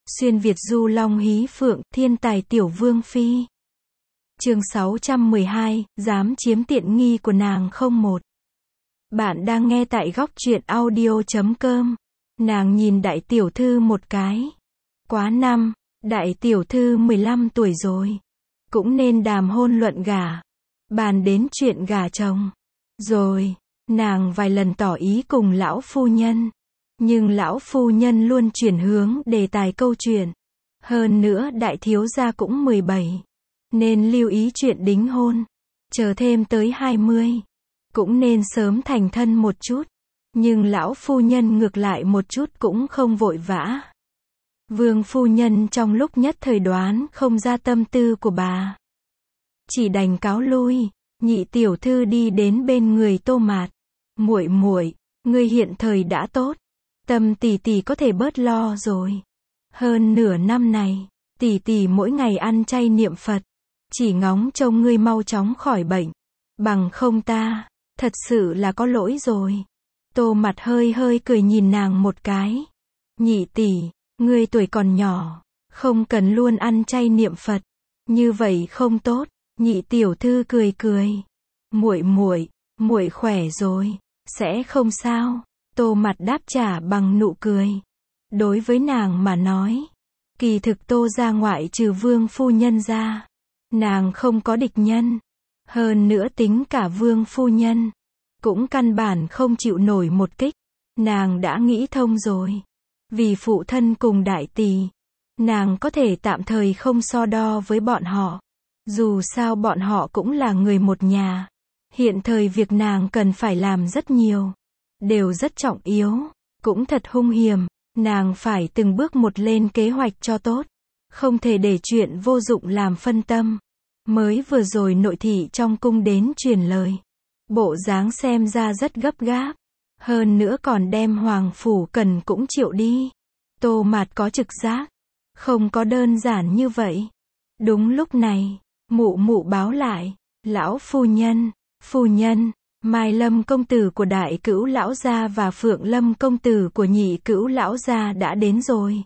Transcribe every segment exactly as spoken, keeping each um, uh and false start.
Xuyên Việt du long hí phượng, thiên tài tiểu vương phi. Chương sáu trăm mười hai, dám chiếm tiện nghi của nàng không một. Bạn đang nghe tại góc truyện audio chấm com. Nàng nhìn đại tiểu thư một cái. Quá năm, đại tiểu thư mười lăm tuổi rồi. Cũng nên đàm hôn luận gả. Bàn đến chuyện gả chồng. Rồi, nàng vài lần tỏ ý cùng lão phu nhân. Nhưng lão phu nhân luôn chuyển hướng đề tài câu chuyện. Hơn nữa đại thiếu gia cũng mười bảy. Nên lưu ý chuyện đính hôn. Chờ thêm tới hai mươi. Cũng nên sớm thành thân một chút. Nhưng lão phu nhân ngược lại một chút cũng không vội vã. Vương phu nhân trong lúc nhất thời đoán không ra tâm tư của bà. Chỉ đành cáo lui. Nhị tiểu thư đi đến bên người Tô Mạt. Muội muội, ngươi hiện thời đã tốt. Tâm tỷ tỷ có thể bớt lo rồi. Hơn nửa năm này, tỷ tỷ mỗi ngày ăn chay niệm Phật. Chỉ ngóng trông ngươi mau chóng khỏi bệnh. Bằng không ta, thật sự là có lỗi rồi. Tô Mạt hơi hơi cười nhìn nàng một cái. Nhị tỷ, ngươi tuổi còn nhỏ, không cần luôn ăn chay niệm Phật. Như vậy không tốt. Nhị tiểu thư cười cười. Muội muội, muội khỏe rồi, sẽ không sao. Tô Mạt đáp trả bằng nụ cười. Đối với nàng mà nói, kỳ thực Tô gia ngoại trừ vương phu nhân ra, nàng không có địch nhân. Hơn nữa tính cả vương phu nhân, cũng căn bản không chịu nổi một kích. Nàng đã nghĩ thông rồi. Vì phụ thân cùng đại tỷ, nàng có thể tạm thời không so đo với bọn họ. Dù sao bọn họ cũng là người một nhà. Hiện thời việc nàng cần phải làm rất nhiều. Đều rất trọng yếu. Cũng thật hung hiểm. Nàng phải từng bước một lên kế hoạch cho tốt. Không thể để chuyện vô dụng làm phân tâm. Mới vừa rồi nội thị trong cung đến truyền lời. Bộ dáng xem ra rất gấp gáp. Hơn nữa còn đem Hoàng Phủ Cần cũng triệu đi. Tô Mạt có trực giác. Không có đơn giản như vậy. Đúng lúc này, mụ mụ báo lại. Lão phu nhân, phu nhân, Mai Lâm công tử của đại cữu lão gia và Phượng Lâm công tử của nhị cữu lão gia đã đến rồi.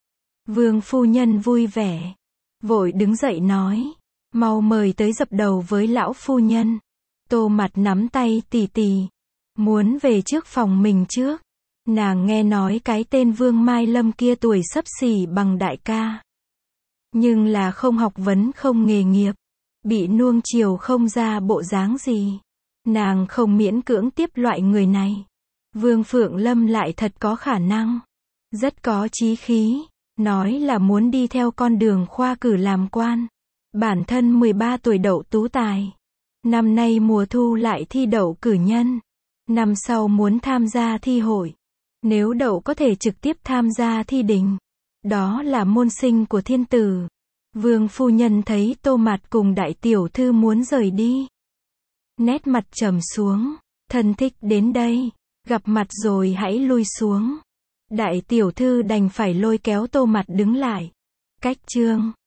Vương phu nhân vui vẻ. Vội đứng dậy nói. Mau mời tới dập đầu với lão phu nhân. Tô Mạt nắm tay tỷ tỷ. Muốn về trước phòng mình trước. Nàng nghe nói cái tên Vương Mai Lâm kia tuổi xấp xỉ bằng đại ca. Nhưng là không học vấn không nghề nghiệp. Bị nuông chiều không ra bộ dáng gì. Nàng không miễn cưỡng tiếp loại người này. Vương Phượng Lâm lại thật có khả năng. Rất có chí khí. Nói là muốn đi theo con đường khoa cử làm quan. Bản thân mười ba tuổi đậu tú tài. Năm nay mùa thu lại thi đậu cử nhân. Năm sau muốn tham gia thi hội. Nếu đậu có thể trực tiếp tham gia thi đình. Đó là môn sinh của thiên tử. Vương phu nhân thấy Tô Mạt cùng đại tiểu thư muốn rời đi. Nét mặt trầm xuống. Thân thích đến đây. Gặp mặt rồi hãy lui xuống. Đại tiểu thư đành phải lôi kéo Tô Mạt đứng lại. Cách chương.